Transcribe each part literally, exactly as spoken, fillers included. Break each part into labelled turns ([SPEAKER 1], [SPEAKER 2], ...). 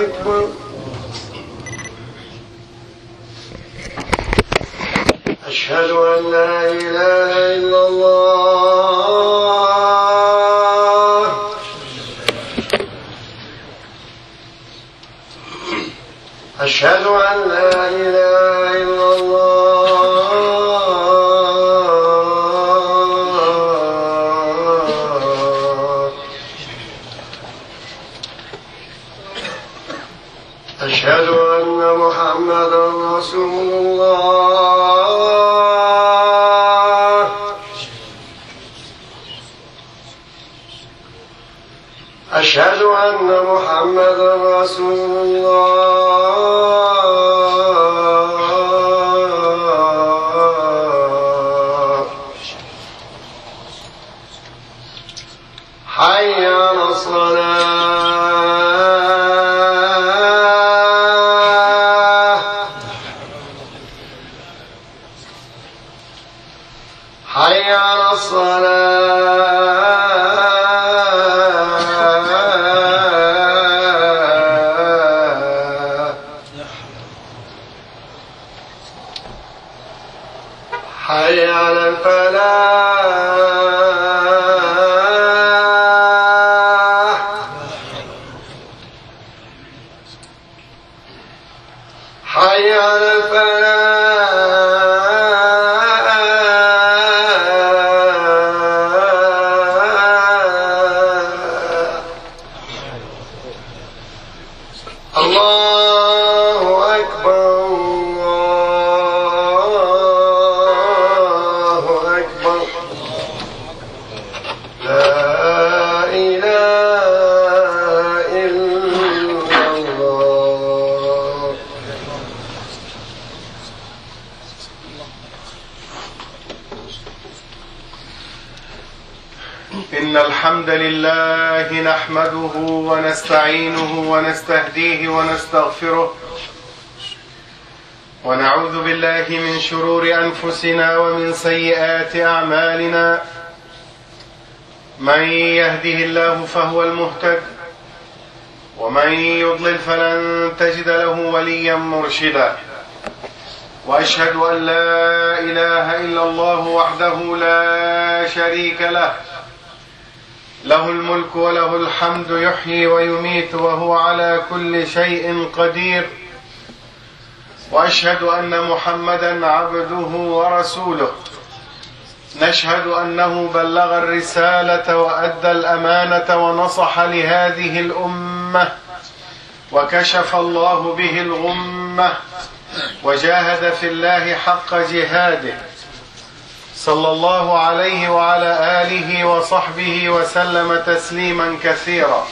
[SPEAKER 1] أكبر. أشهد أن لا إله إلا الله. أشهد أن لا إله إلا الله. أشهد أن محمدا رسول الله. أشهد أن محمدا رسول الله. حي على الصلاة. حي على الصلاة. حي على الفلاح. حي على الفلاح. الله أكبر. الله أكبر. لا إله إلا الله.
[SPEAKER 2] إن الحمد لله نحمده ونستعينه ونستهديه ونستغفره، ونعوذ بالله من شرور أنفسنا ومن سيئات أعمالنا. من يهده الله فهو المهتد، ومن يضلل فلن تجد له وليا مرشدا. وأشهد أن لا إله إلا الله وحده لا شريك له، له الملك وله الحمد، يحيي ويميت وهو على كل شيء قدير. وأشهد أن محمدا عبده ورسوله، نشهد أنه بلغ الرسالة وأدى الأمانة ونصح لهذه الأمة، وكشف الله به الغمة، وجاهد في الله حق جهاده، صلى الله عليه وعلى آله وصحبه وسلم تسليما كثيرا.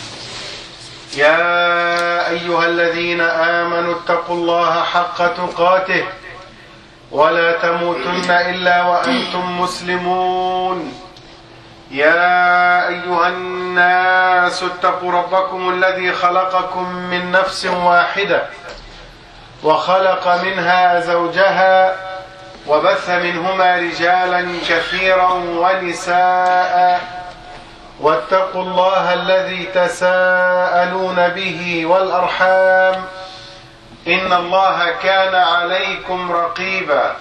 [SPEAKER 2] يا أيها الذين آمنوا اتقوا الله حق تقاته ولا تموتن إلا وأنتم مسلمون. يا أيها الناس اتقوا ربكم الذي خلقكم من نفس واحدة، وخلق منها زوجها، وبث منهما رجالا كثيرا ونساء. واتقوا الله الذي تساءلون به والأرحام، إن الله كان عليكم رقيبا.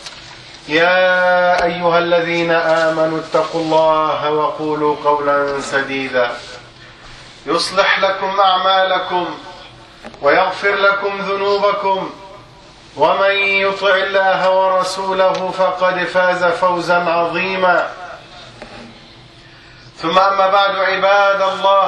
[SPEAKER 2] يا أيها الذين آمنوا اتقوا الله وقولوا قولا سديدا يصلح لكم أعمالكم ويغفر لكم ذنوبكم، ومن يطع الله ورسوله فقد فاز فوزا عظيما. ثم أما بعد، عباد الله،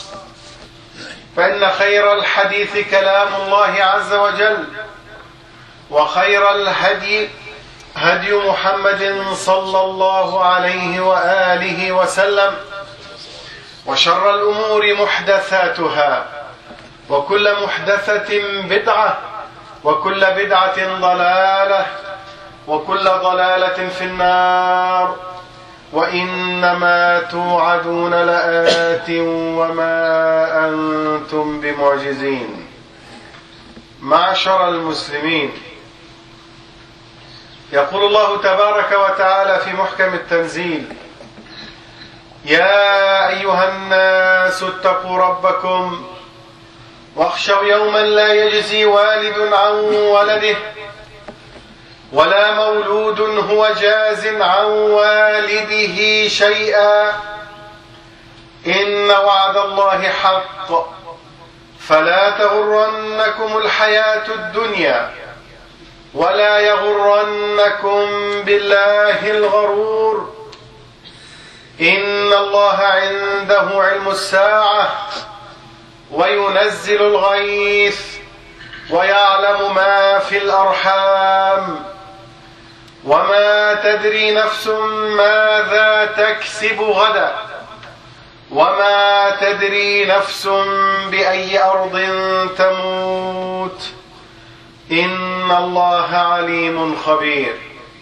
[SPEAKER 2] فإن خير الحديث كلام الله عز وجل، وخير الهدي هدي محمد صلى الله عليه وآله وسلم، وشر الأمور محدثاتها، وكل محدثة بدعة، وكل بدعة ضلالة، وكل ضلالة في النار. وإنما توعدون لآت وما أنتم بمعجزين. معشر المسلمين، يقول الله تبارك وتعالى في محكم التنزيل: يا أيها الناس اتقوا ربكم واخشوا يوما لا يجزي والد عن ولده ولا مولود هو جاز عن والده شيئا إن وعد الله حق فلا تغرنكم الحياة الدنيا ولا يغرنكم بالله الغرور إن الله عنده علم الساعة وينزل الغيث ويعلم ما في الأرحام وما تدري نفس ماذا تكسب غدا وما تدري نفس بأي أرض تموت إن الله عليم خبير.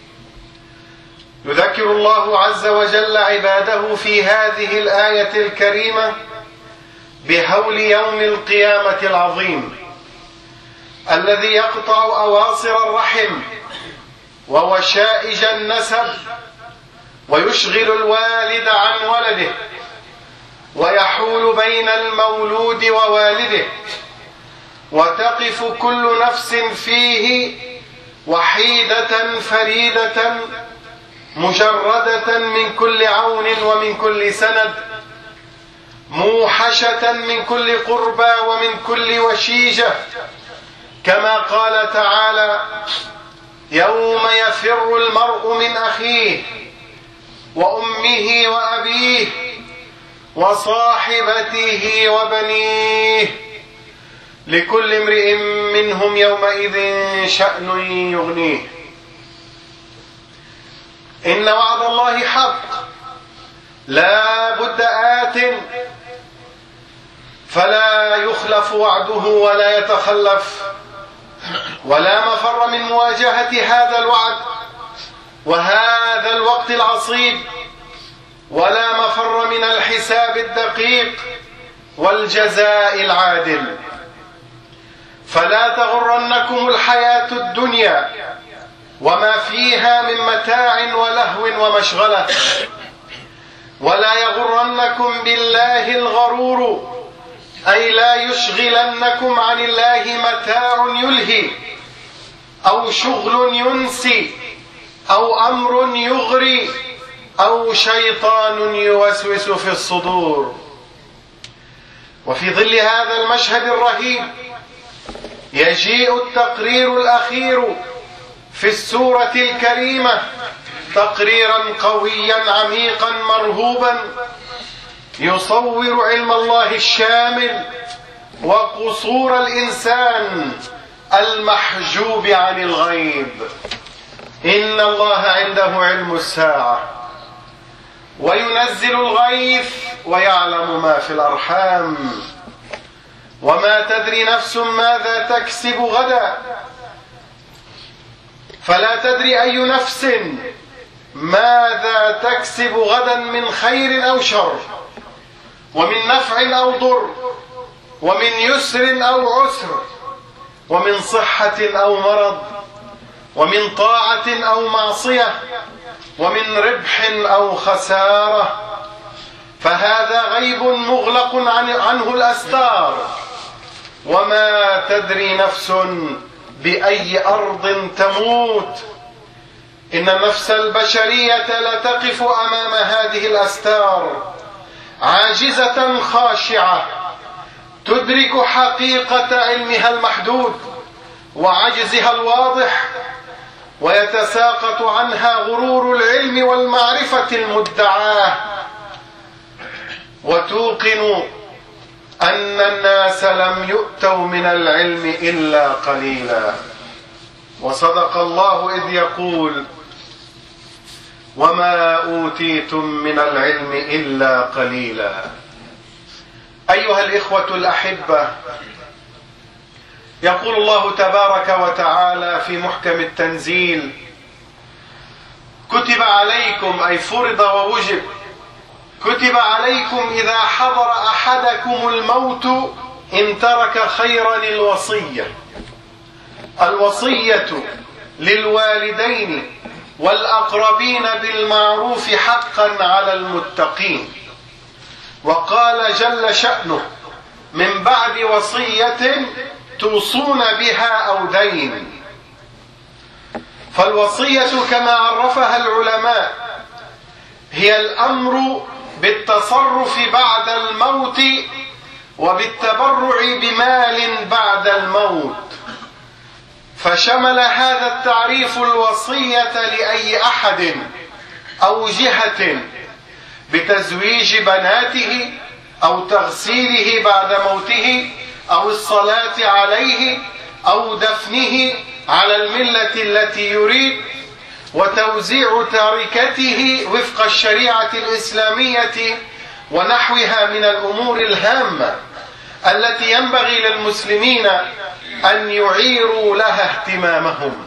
[SPEAKER 2] يذكر الله عز وجل عباده في هذه الآية الكريمة بهول يوم القيامة العظيم الذي يقطع أواصر الرحم ووشائج النسب ويشغل الوالد عن ولده ويحول بين المولود ووالده وتقف كل نفس فيه وحيدة فريدة مجردة من كل عون ومن كل سند موحشة من كل قربى ومن كل وشيجة كما قال تعالى يوم يفر المرء من أخيه وأمه وأبيه وصاحبته وبنيه لكل امرئ منهم يومئذ شأن يغنيه. إن وعد الله حق لا بد آت فلا يخلف وعده ولا يتخلف ولا مفر من مواجهة هذا الوعد وهذا الوقت العصيب ولا مفر من الحساب الدقيق والجزاء العادل. فلا تغرنكم الحياة الدنيا وما فيها من متاع ولهو ومشغلة ولا يغرنكم بالله الغرور أي لا يشغلنكم عن الله متاع يلهي أو شغل ينسي أو أمر يغري أو شيطان يوسوس في الصدور. وفي ظل هذا المشهد الرهيب يجيء التقرير الأخير في السورة الكريمة تقريرا قويا عميقا مرهوبا يصور علم الله الشامل وقصور الإنسان المحجوب عن الغيب. إن الله عنده علم الساعة وينزل الغيث ويعلم ما في الأرحام وما تدري نفس ماذا تكسب غدا فلا تدري أي نفس ماذا تكسب غدا من خير أو شر ومن نفع أو ضر ومن يسر أو عسر ومن صحة أو مرض ومن طاعة أو معصية ومن ربح أو خسارة فهذا غيب مغلق عنه الأستار. وما تدري نفس بأي أرض تموت. إن النفس البشرية لتقف أمام هذه الأستار عاجزة خاشعة تدرك حقيقة علمها المحدود وعجزها الواضح ويتساقط عنها غرور العلم والمعرفة المدعاة وتوقن أن الناس لم يؤتوا من العلم إلا قليلا. وصدق الله إذ يقول وما أوتيتم من العلم إلا قليلا. أيها الإخوة الأحبة، يقول الله تبارك وتعالى في محكم التنزيل كتب عليكم أي فرض ووجب كتب عليكم إذا حضر أحدكم الموت إن ترك خيرا الوصية الوصية للوالدين والأقربين بالمعروف حقا على المتقين. وقال جل شأنه من بعد وصية توصون بها أو دين. فالوصية كما عرفها العلماء هي الأمر بالتصرف بعد الموت وبالتبرع بمال بعد الموت، فشمل هذا التعريف الوصية لأي أحد أو جهة بتزويج بناته أو تغسيله بعد موته أو الصلاة عليه أو دفنه على الملة التي يريد، وتوزيع تركته وفق الشريعة الإسلامية ونحوها من الأمور الهامة التي ينبغي للمسلمين أن يعيروا لها اهتمامهم.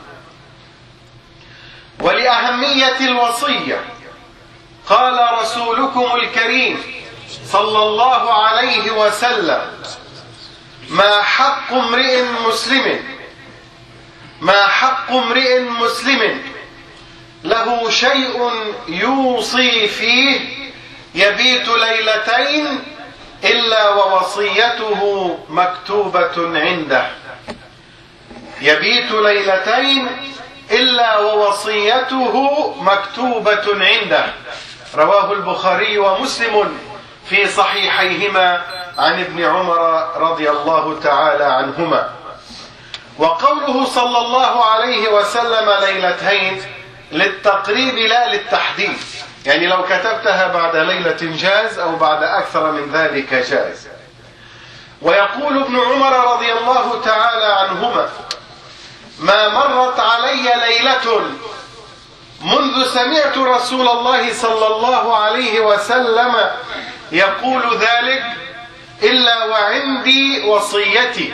[SPEAKER 2] ولأهمية الوصية قال رسولكم الكريم صلى الله عليه وسلم: ما حق امرئ مسلم ما حق امرئ مسلم له شيء يوصي فيه يبيت ليلتين إلا ووصيته مكتوبة عنده يبيت ليلتين إلا ووصيته مكتوبة عنده. رواه البخاري ومسلم في صحيحيهما عن ابن عمر رضي الله تعالى عنهما. وقوله صلى الله عليه وسلم ليلتين للتقريب لا للتحديد، يعني لو كتبتها بعد ليلة جاز أو بعد أكثر من ذلك جاز. ويقول ابن عمر رضي الله تعالى عنهما: ما مرت علي ليلة منذ سمعت رسول الله صلى الله عليه وسلم يقول ذلك إلا وعندي وصيتي.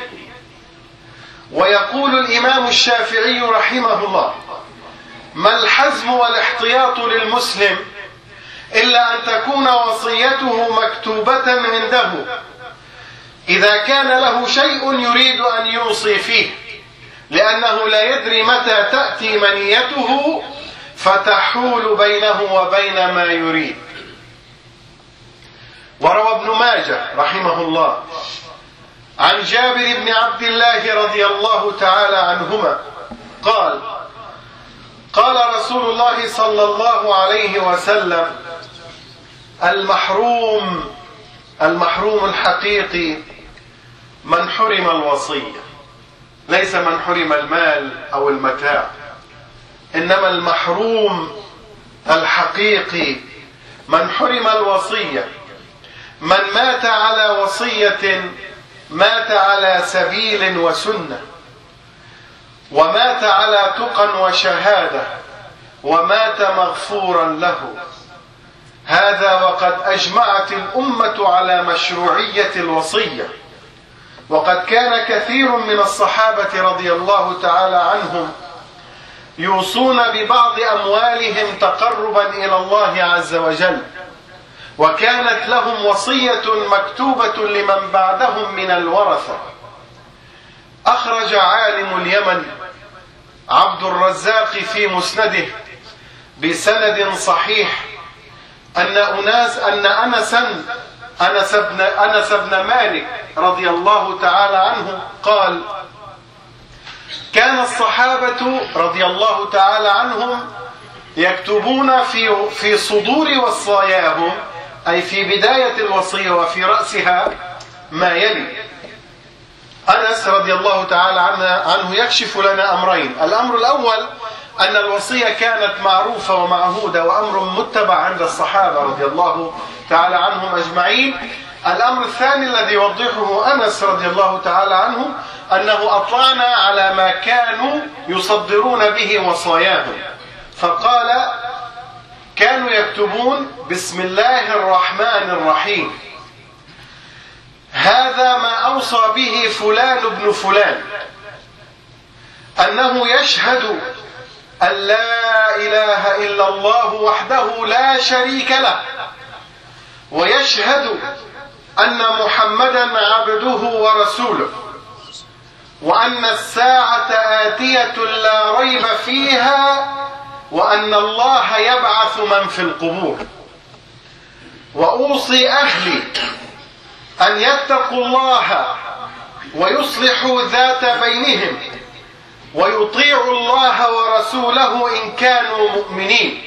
[SPEAKER 2] ويقول الإمام الشافعي رحمه الله: ما الحزم والاحتياط للمسلم إلا أن تكون وصيته مكتوبة عنده إذا كان له شيء يريد أن يوصي فيه، لأنه لا يدري متى تأتي منيته فتحول بينه وبين ما يريد. وروى ابن ماجه رحمه الله عن جابر بن عبد الله رضي الله تعالى عنهما قال: قال رسول الله صلى الله عليه وسلم: المحروم المحروم الحقيقي من حرم الوصية، ليس من حرم المال أو المتاع، إنما المحروم الحقيقي من حرم الوصية، من مات على وصية مات على سبيل وسنة، ومات على تقى وشهادة، ومات مغفورا له. هذا وقد أجمعت الأمة على مشروعية الوصية، وقد كان كثير من الصحابة رضي الله تعالى عنهم يوصون ببعض أموالهم تقربا إلى الله عز وجل، وكانت لهم وصية مكتوبة لمن بعدهم من الورثة. أخرج عالم اليمن عبد الرزاق في مسنده بسند صحيح أن أناس أن أنسا أنس بن أنس بن مالك رضي الله تعالى عنه قال: كان الصحابة رضي الله تعالى عنهم يكتبون في في صدور وصاياهم، أي في بداية الوصية وفي رأسها، ما يلي. أنس رضي الله تعالى عنه يكشف لنا أمرين: الأمر الأول أن الوصية كانت معروفة ومعهودة وأمر متبع عند الصحابة رضي الله تعالى عنهم أجمعين. الأمر الثاني الذي يوضحه أنس رضي الله تعالى عنه أنه أطلعنا على ما كانوا يصدرون به وصاياهم، فقال: كانوا يكتبون بسم الله الرحمن الرحيم، هذا ما أوصى به فلان ابن فلان، أنه يشهد أن لا إله إلا الله وحده لا شريك له، ويشهد أن محمدا عبده ورسوله، وأن الساعة آتية لا ريب فيها، وأن الله يبعث من في القبور، وأوصي أهلي أن يتقوا الله ويصلحوا ذات بينهم ويطيعوا الله ورسوله إن كانوا مؤمنين.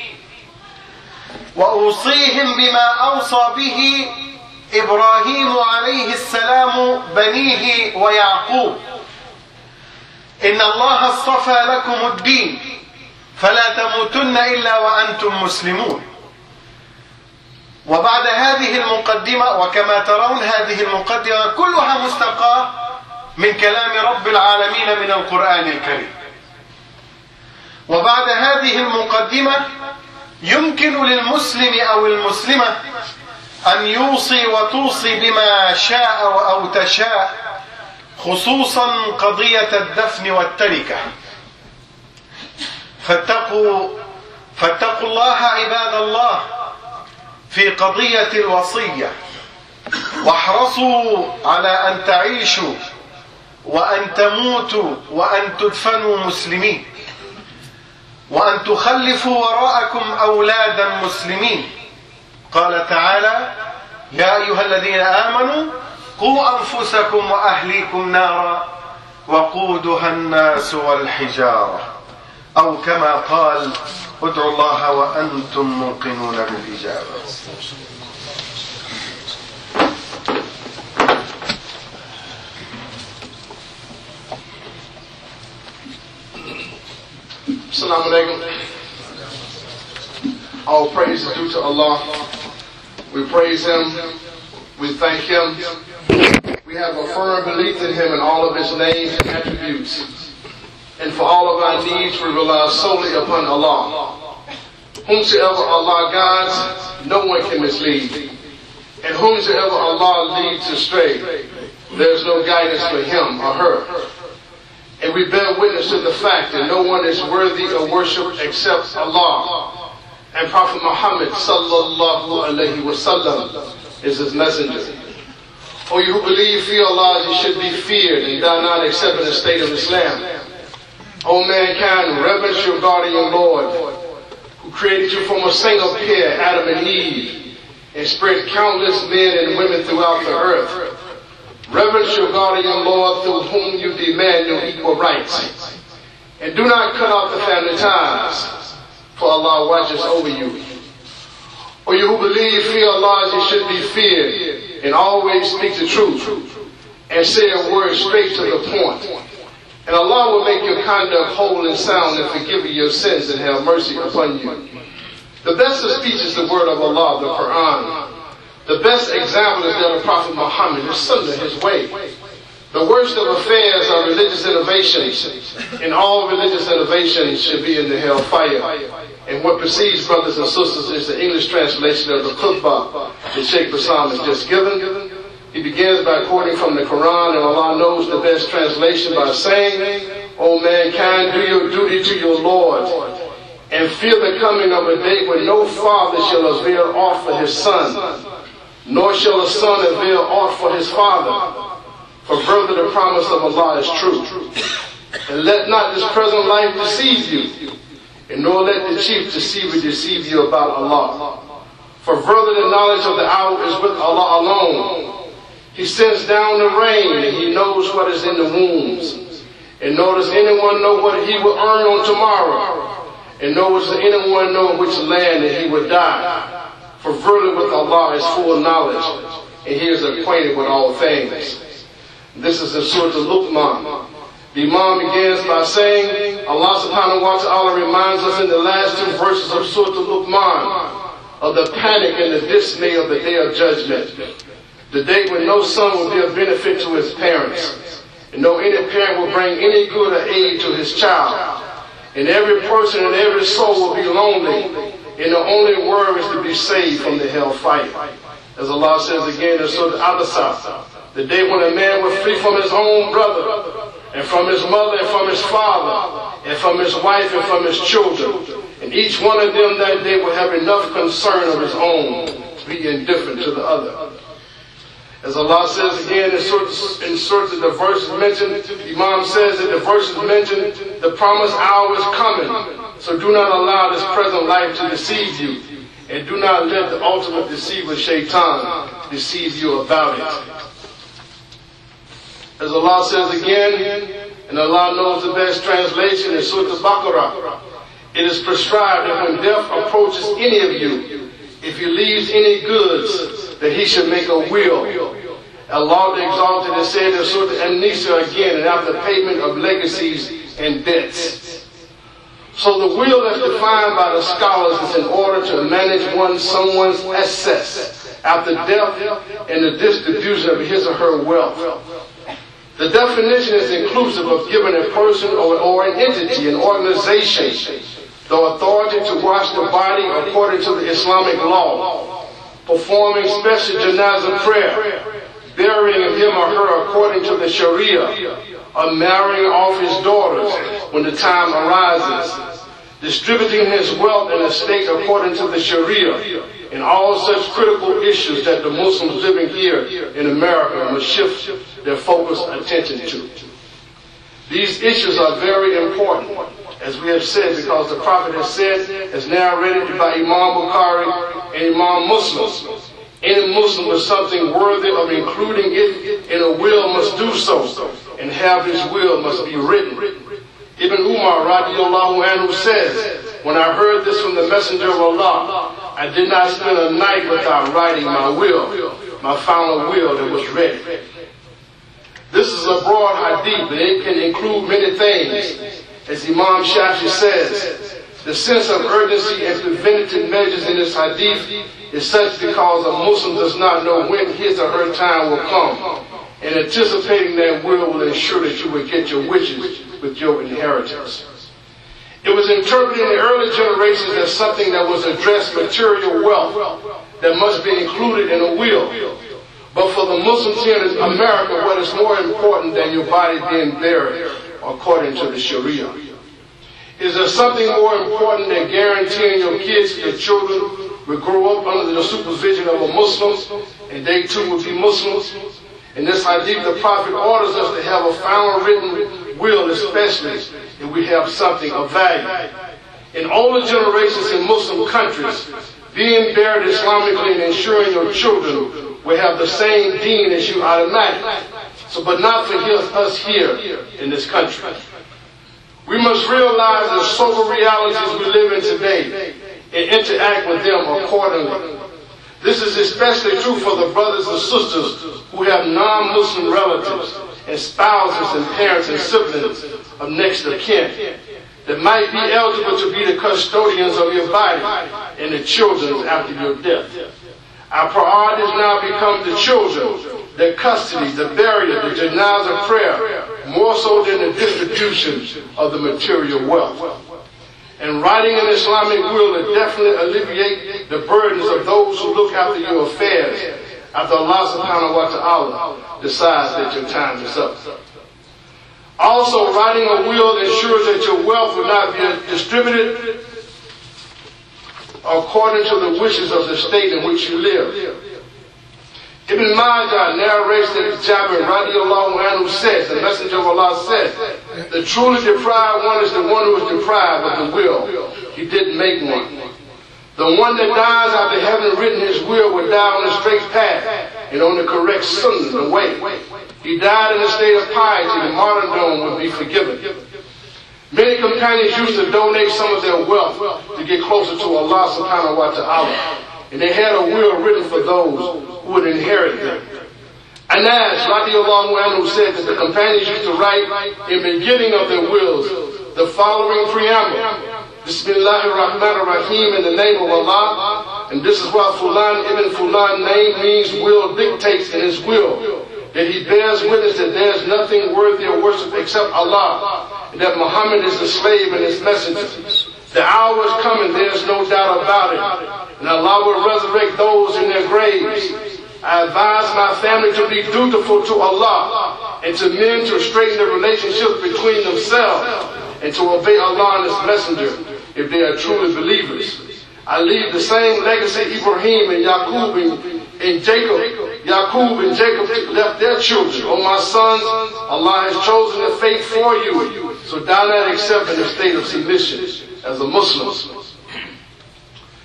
[SPEAKER 2] وأوصيهم بما أوصى به إبراهيم عليه السلام بنيه ويعقوب: إن الله اصطفى لكم الدين فلا تموتن إلا وأنتم مسلمون. وبعد هذه المقدمة، وكما ترون هذه المقدمة كلها مستقاة من كلام رب العالمين من القرآن الكريم، وبعد هذه المقدمة يمكن للمسلم أو المسلمة أن يوصي وتوصي بما شاء أو تشاء، خصوصا قضية الدفن والتركة. فاتقوا, فاتقوا الله عباد الله في قضية الوصية، واحرصوا على أن تعيشوا وأن تموتوا وأن تدفنوا مسلمين، وأن تخلفوا وراءكم أولادا مسلمين. قال تعالى: يا أيها الذين آمنوا قوا أنفسكم وأهليكم نارا وقودها الناس والحجارة، أو كما قال: ادعوا الله وأنتم موقنون بالإجابة.
[SPEAKER 3] Assalamu alaikum. All praise is due to Allah. We praise Him. We thank Him. We have a firm belief in Him and all of His names and attributes. And for all of our needs, we rely solely upon Allah. Whomsoever Allah guides, no one can mislead. And whomsoever Allah leads astray, there is no guidance for him or her. And we bear witness to the fact that no one is worthy of worship except Allah. And Prophet Muhammad sallallahu alayhi wa sallam is his messenger. O you who believe, fear Allah, you should be feared and die not except in the state of Islam. O mankind, reverence your guardian Lord, who created you from a single pair, Adam and Eve, and spread countless men and women throughout the earth. Reverence your guardian Lord, through whom you demand your equal rights. And do not cut off the family ties, for Allah watches over you. O you who believe, fear Allah as you should be feared, and always speak the truth, and say a word straight to the point. And Allah will make your conduct whole and sound and forgive you your sins and have mercy upon you. The best of speech is the word of Allah, the Quran. The best example is that of Prophet Muhammad, his sunnah, his way. The worst of affairs are religious innovations, and all religious innovations should be in the hellfire. And what precedes, brothers and sisters, is the English translation of the khutbah that Sheikh Bassam has just given. He begins by quoting from the Quran, and Allah knows the best translation by saying, O mankind, do your duty to your Lord, and fear the coming of a day when no father shall avail aught for his son, nor shall a son avail aught for his father. For further the promise of Allah is true. And let not this present life deceive you, and nor let the chief deceiver deceive you about Allah. For further the knowledge of the hour is with Allah alone. He sends down the rain, and He knows what is in the wombs. And nor does anyone know what he will earn on tomorrow. And nor does anyone know which land that he will die. For further with Allah is full knowledge, and He is acquainted with all things. This is in Surah Al-Luqman. The Imam begins by saying, Allah subhanahu wa ta'ala reminds us in the last two verses of Surah Al-Luqman of the panic and the dismay of the day of judgment. The day when no son will be of benefit to his parents, and no any parent will bring any good or aid to his child. And every person and every soul will be lonely, and the only word is to be saved from the hellfire. As Allah says again in Surah Al-Abasa, the day when a man will flee from his own brother, and from his mother, and from his father, and from his wife, and from his children. And each one of them that day will have enough concern of his own to be indifferent to the other. As Allah says again in Surah, in Surah the verses mentioned, Imam says that the verses mentioned, the promised hour is coming. So do not allow this present life to deceive you. And do not let the ultimate deceiver, Shaitan, deceive you about it. As Allah says again, and Allah knows the best translation in Surah Al-Baqarah, it is prescribed that when death approaches any of you, if he leaves any goods, that he should make a will. Allah the Exalted has said in Surah An-Nisa again, and after payment of legacies and debts. So the will as defined by the scholars is in order to manage one someone's assets after death and the distribution of his or her wealth. The definition is inclusive of giving a person or, or an entity, an organization, the authority to wash the body according to the Islamic law, performing special janazah prayer, burying him or her according to the Sharia, or marrying off his daughters when the time arises, distributing his wealth and estate according to the Sharia, and all such critical issues that the Muslims living here in America must shift their focused attention to. These issues are very important, as we have said, because the Prophet has said, as narrated by Imam Bukhari and Imam Muslim, any Muslim with something worthy of including it in a will must do so, and have his will must be written. Ibn Umar radiallahu anhu says, when I heard this from the Messenger of Allah, I did not spend a night without writing my will, my final will that was ready. This is a broad hadith, and it can include many things. As Imam Shafi says, the sense of urgency and preventative measures in this hadith is such because a Muslim does not know when his or her time will come, and anticipating that will will ensure that you will get your wishes with your inheritance. It was interpreted in the early generations as something that was addressed material wealth that must be included in a will. But for the Muslims here in America, what is more important than your body being buried according to the Sharia? Is there something more important than guaranteeing your kids, your children, will grow up under the supervision of a Muslim, and they too will be Muslims? In this hadith, the Prophet orders us to have a final written will, especially if we have something of value. In older generations in Muslim countries, being buried Islamically and ensuring your children will have the same deen as you automatically. So, but not for us here in this country. We must realize the sober realities we live in today and interact with them accordingly. This is especially true for the brothers and sisters who have non-Muslim relatives and spouses and parents and siblings of next of kin that might be eligible to be the custodians of your body and the children's after your death. Our priorities now become the children, their custody, the burial, the janazah prayer, more so than the distribution of the material wealth. And writing an Islamic will will definitely alleviate the burdens of those who look after your affairs after Allah subhanahu wa ta'ala decides that your time is up. Also, writing a will ensures that your wealth will not be distributed according to the wishes of the state in which you live. Ibn Majah narrates that Jabir radiallahu anhu says, the Messenger of Allah said, the truly deprived one is the one who is deprived of the will. He didn't make one. The one that dies after having written his will will die on the straight path and on the correct sunnah, the way. He died in a state of piety, the martyrdom would be forgiven. Many companions used to donate some of their wealth to get closer to Allah subhanahu wa ta'ala. And they had a will written for those who would inherit them. Anas radiallahu anhu said that the companions used to write in the beginning of their wills the following preamble. Bismillahir Rahmanir Rahim, in the name of Allah. And this is what Fulan ibn Fulan name means will dictates in his will. That he bears witness that there is nothing worthy of worship except Allah. And that Muhammad is the slave and his messenger. The hour is coming, there is no doubt about it. And Allah will resurrect those in their graves. I advise my family to be dutiful to Allah and to men to straighten the relationships between themselves and to obey Allah and His Messenger if they are truly believers. I leave the same legacy Ibrahim and Yaqub and, and Jacob. Yaqub and Jacob left their children. Oh my sons, Allah has chosen the faith for you. So die not except in a state of submission as a Muslim.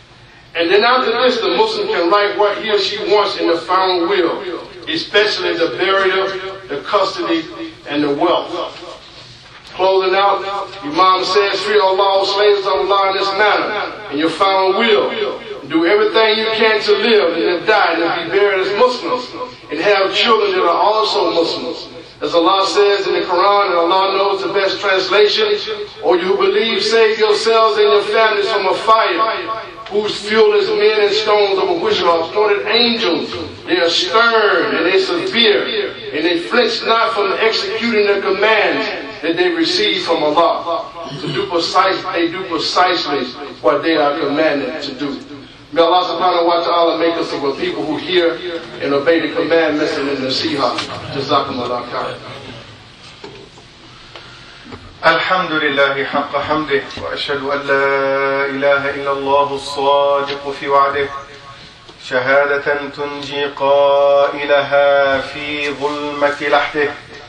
[SPEAKER 3] And then after this, the Muslim can write what he or she wants in the final will, especially the burial, the custody, and the wealth. Closing out, Imam says, fear Allah, slaves of Allah in this manner, in your final will. Do everything you can to live and then die and then be buried as Muslims, and have children that are also Muslims. As Allah says in the Quran, and Allah knows the best translation, O you who believe, save yourselves and your families from a fire, whose fuel is men and stones, over which are appointed angels. They are stern and they severe, and they flinch not from executing the commands that they receive from Allah. To do precise, they do precisely what they are commanded to do. May Allah subhanahu wa ta'ala make us of a people who hear and obey the commandments and in the nasiha. Jazakumullah khair.
[SPEAKER 2] الحمد لله حق حمده وأشهد أن لا إله إلا الله الصادق في وعده شهادة تنجي قائلها في ظلمة لحده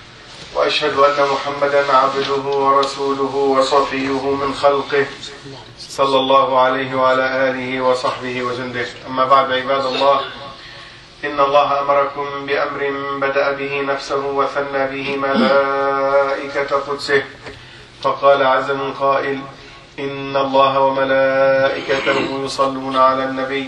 [SPEAKER 2] وأشهد أن محمدا عبده ورسوله وصفيه من خلقه صلى الله عليه وعلى آله وصحبه وجنده. أما بعد عباد الله، إن الله أمركم بأمر بدأ به نفسه وثنى به ملائكة قدسه، فقال عز من قائل: إن الله وملائكته يصلون على النبي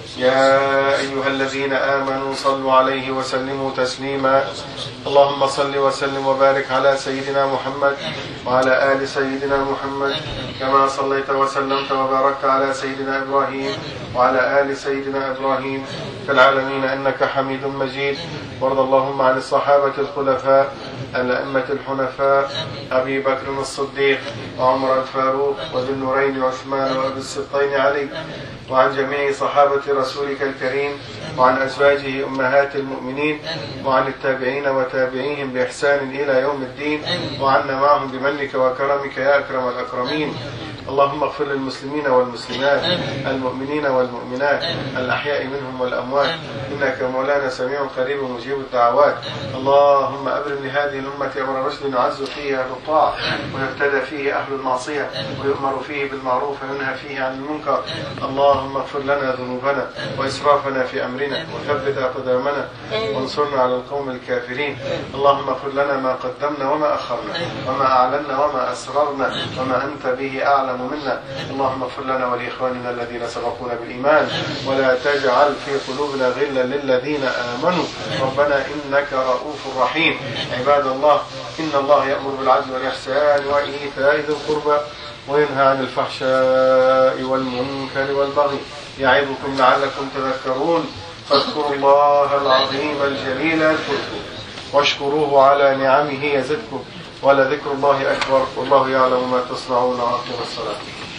[SPEAKER 2] يا أيها الذين آمنوا صلوا عليه وسلموا تسليما. اللهم صل وسلم وبارك على سيدنا محمد وعلى آل سيدنا محمد كما صليت وسلمت وباركت على سيدنا إبراهيم وعلى آل سيدنا إبراهيم في العالمين إنك حميد مجيد. وارض اللهم عن الصحابة الخلفاء الأئمة الحنفاء أبي بكر الصديق وعمر الفاروق وذي النورين عثمان وأبي السبطين علي، وعن جميع صحابة رسولك الكريم، وعن أزواجه أمهات المؤمنين، وعن التابعين وتابعيهم بإحسان إلى يوم الدين، وعنا معهم بمنك وكرمك يا أكرم الأكرمين. اللهم اغفر للمسلمين والمسلمات المؤمنين والمؤمنات الأحياء منهم والأموات إنك مولانا سميع قريب مجيب الدعوات. اللهم أبرم لهذه الأمة أمر رشد يعز فيه أهل الطاعة ويهتدى فيه أهل المعصية ويؤمر فيه بالمعروف وينهى فيه عن المنكر. اللهم اغفر لنا ذنوبنا وإسرافنا في أمرنا وثبت أقدامنا وانصرنا على القوم الكافرين. اللهم اغفر لنا ما قدمنا وما أخرنا وما أعلنا وما أسررنا وما أنت به أعلم منا. اللهم اغفر لنا ولإخواننا الذين سبقونا بالإيمان ولا تجعل في قلوبنا غلا للذين آمنوا ربنا إنك رؤوف رحيم. عباد الله، إن الله يأمر بالعدل والإحسان وإيتاء ذي القربى وينهى عن الفحشاء والمنكر والبغي يعظكم لعلكم تذكرون. فاذكروا الله العظيم الجليل يذكركم واشكروه على نعمه يزدكم ولذكر الله أكبر والله يعلم ما تصنعون. وأقيموا الصلاة.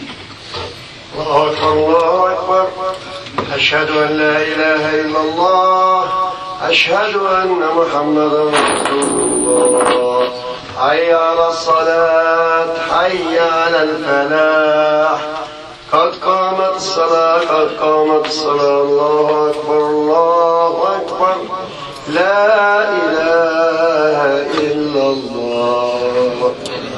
[SPEAKER 1] الله أكبر الله أكبر. أشهد أن لا إله إلا الله. أشهد أن محمدا رسول الله. حي على الصلاة حي على الفلاح قد قامت الصلاة قد قامت الصلاة. الله أكبر الله أكبر. لا إله إلا الله.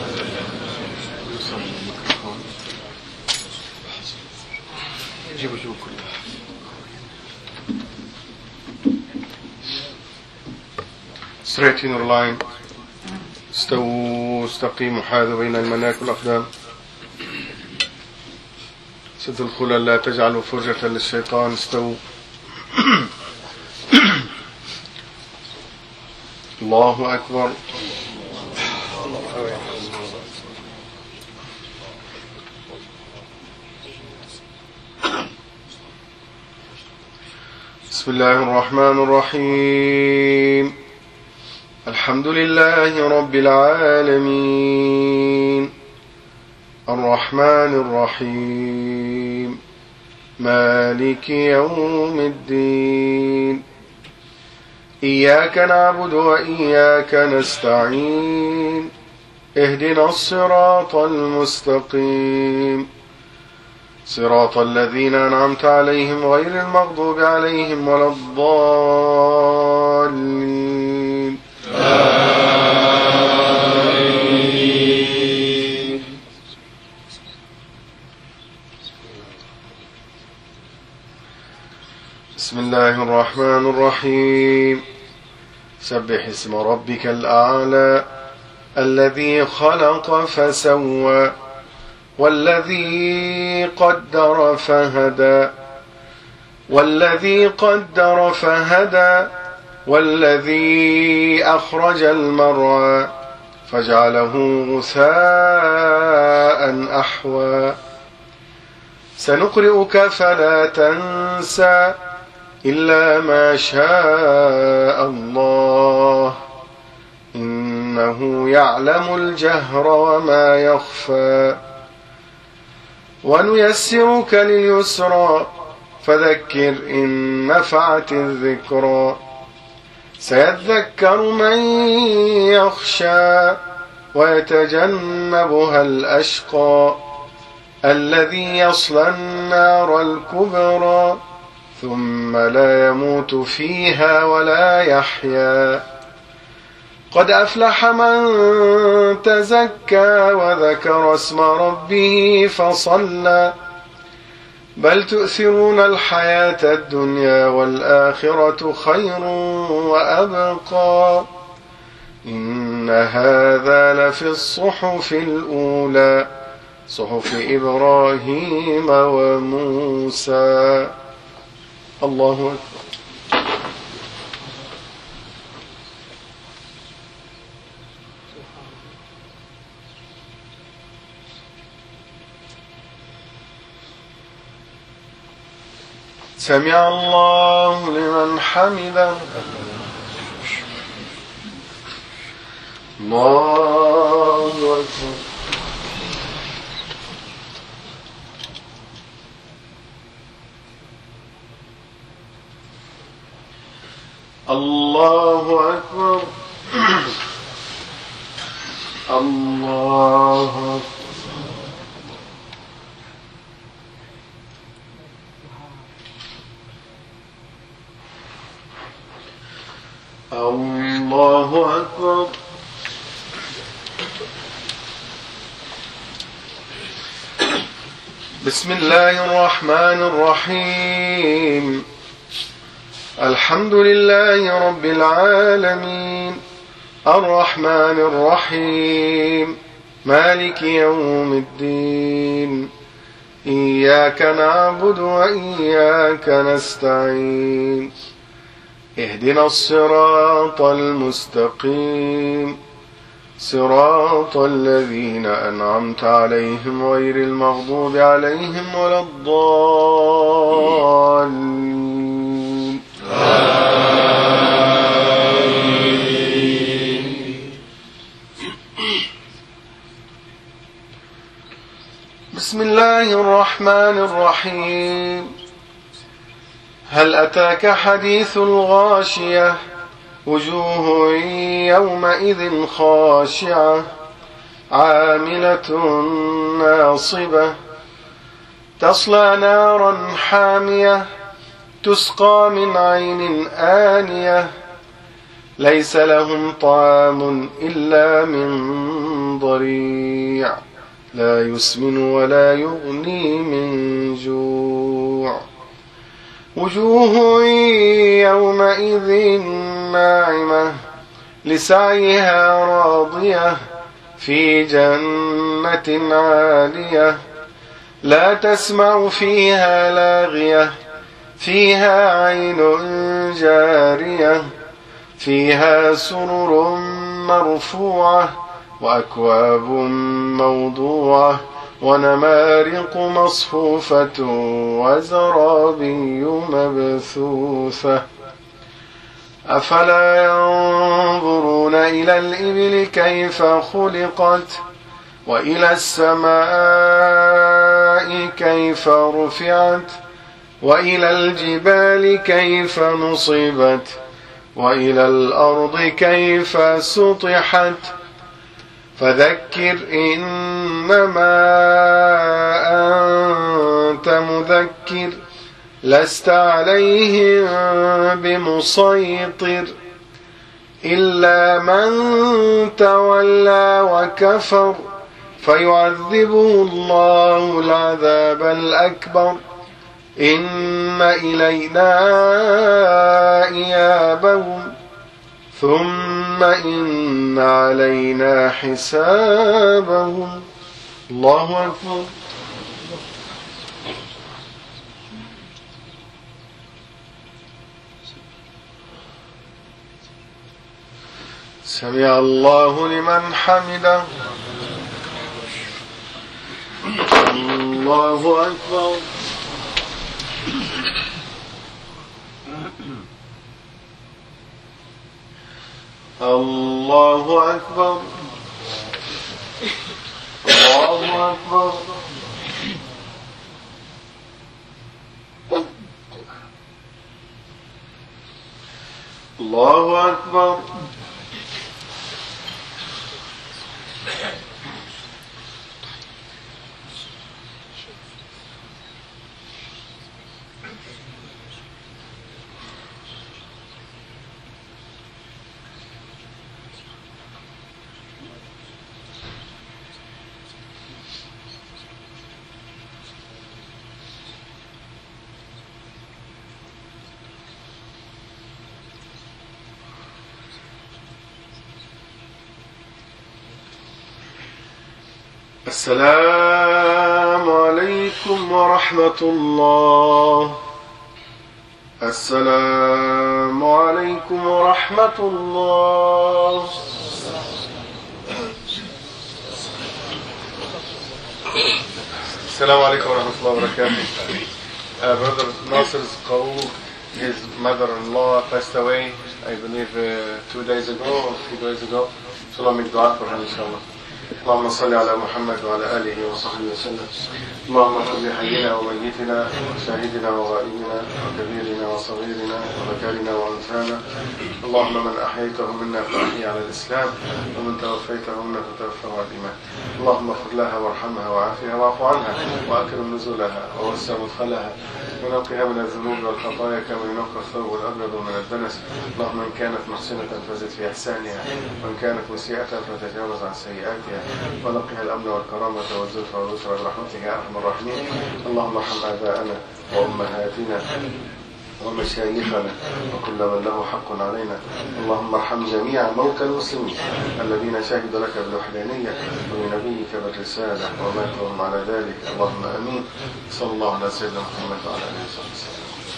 [SPEAKER 2] Straight in your line. استووا استقيموا حاذوا بين المناكب والأقدام. سد الخلل لا تجعلوا فرجة للشيطان. استووا. الله أكبر. بسم الله الرحمن الرحيم. الحمد لله رب العالمين الرحمن الرحيم مالك يوم الدين إياك نعبد وإياك نستعين اهدنا الصراط المستقيم صراط الذين أنعمت عليهم غير المغضوب عليهم ولا الضالين. آمين.
[SPEAKER 4] الرحمن الرحيم سبح اسم ربك الأعلى الذي خلق فسوى والذي قدر فهدى والذي قدر فهدى والذي أخرج المرعى فجعله غثاء أحوى سنقرئك فلا تنسى إلا ما شاء الله إنه يعلم الجهر وما يخفى ونيسرك لليسرى فذكر إن نفعت الذكرى سيذكر من يخشى ويتجنبها الأشقى الذي يصلى النار الكبرى ثم لا يموت فيها ولا يحيا قد أفلح من تزكى وذكر اسم ربه فصلى بل تؤثرون الحياة الدنيا والآخرة خير وأبقى إن هذا لفي الصحف الأولى صحف إبراهيم وموسى. الله أكبر. سمع الله لمن حمده. الله أكبر. الله أكبر. الله أكبر. الله أكبر. بسم الله الرحمن الرحيم الحمد لله رب العالمين الرحمن الرحيم مالك يوم الدين إياك نعبد وإياك نستعين اهدنا الصراط المستقيم صراط الذين أنعمت عليهم غير المغضوب عليهم ولا الضالين. بسم الله الرحمن الرحيم هل أتاك حديث الغاشية وجوه يومئذ خاشعة عاملة ناصبة تصلى نارا حامية تسقى من عين آنية ليس لهم طعام إلا من ضريع لا يسمن ولا يغني من جوع وجوه يومئذ ناعمة لسعيها راضية في جنة عالية لا تسمع فيها لاغية فيها عين جارية فيها سرر مرفوعة وأكواب موضوعة ونمارق مصفوفة وزرابي مبثوثة أفلا ينظرون إلى الإبل كيف خلقت وإلى السماء كيف رفعت وإلى الجبال كيف نصبت وإلى الأرض كيف سطحت فذكر إنما أنت مذكر لست عليهم بمسيطر إلا من تولى وكفر فيعذبه الله العذاب الأكبر إن إلينا إيابهم ثم إن علينا حسابهم. الله أكبر. سمع الله لمن حمده. الله أكبر. الله أكبر. الله أكبر. الله أكبر. السلام عليكم ورحمة الله. السلام عليكم ورحمة الله. السلام عليكم ورحمة الله وبركاته. Uh, Brother Nasir's Qarouk, his mother-in-law passed away, I believe uh, two days ago or three days ago. So let me dua for him, inshallah. اللهم صل على محمد وعلى آله وصحبه وسلم. اللهم اغفر لحينا وميتنا وشاهدنا وغائبنا وكبيرنا وصغيرنا وذكرنا وأنثانا. اللهم من أحييته منا فأحيي على الإسلام ومن توفيته منا فتوفه على الإيمان. اللهم اغفر لها وارحمها وعافها واعف عنها وأكرم نزولها ووسع مدخلها ونقها من الذنوب والخطايا كما ينقى الثوب الأبيض من الدنس. اللهم إن كانت محسنة فزد في إحسانها وإن كانت مسيئة فتجاوز عن سيئاتها ونقها الأمن والكرامة والزلفى واليسر برحمتك يا أرحم الراحمين. اللهم ارحم آباءنا وأمهاتنا ومشايخنا وكل من له حق علينا. اللهم ارحم جميع موتى المسلمين الذين شهدوا لك بالوحدانية ولنبيك بالرسالة وماتوا وهم على ذلك. اللهم آمين. صلى الله على سيدنا محمد وعلى آله وصحبه وسلم.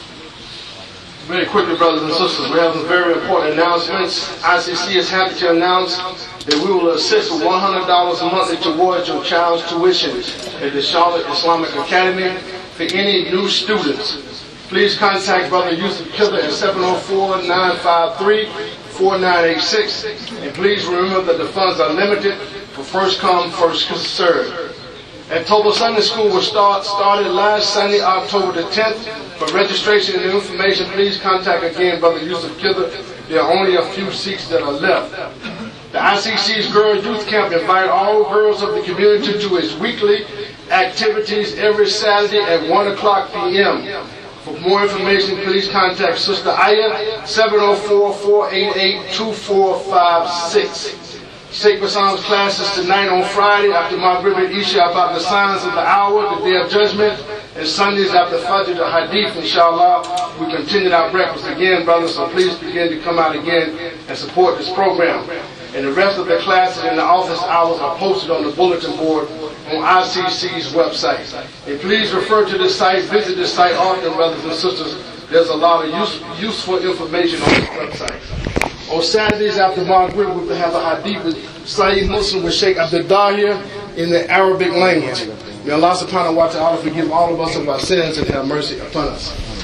[SPEAKER 3] Very quickly, brothers and sisters, we have some very important announcements. I C C is happy to announce that we will assist with one hundred dollars monthly towards your child's tuition at the Charlotte Islamic Academy for any new students. Please contact Brother Yusuf Killer at seven oh four, nine five three, four nine eight six. And please remember that the funds are limited for first come, first served. October Sunday School will start started last Sunday, October the tenth. For registration and information, please contact again Brother Yusuf Killer. There are only a few seats that are left. The I C C's Girls Youth Camp invite all girls of the community to its weekly activities every Saturday at one o'clock p m For more information, please contact Sister Aya, seven oh four, four eight eight, two four five six. Sheikh Basam's classes tonight on Friday after Maghrib and Isha about the signs of the hour, the day of judgment, and Sundays after Fajr the Hadith, inshallah. We continued our breakfast again, brothers, so please begin to come out again and support this program. And the rest of the classes and the office hours are posted on the bulletin board on I C C's website. And please refer to the site, visit the site often, brothers and sisters. There's a lot of use, useful information on this website. On Saturdays after Maghrib, we will have a hadith with Sayyid Muslim with Sheikh Abdul Dahir in the Arabic language. May Allah subhanahu wa ta'ala forgive all of us of our sins and have mercy upon us.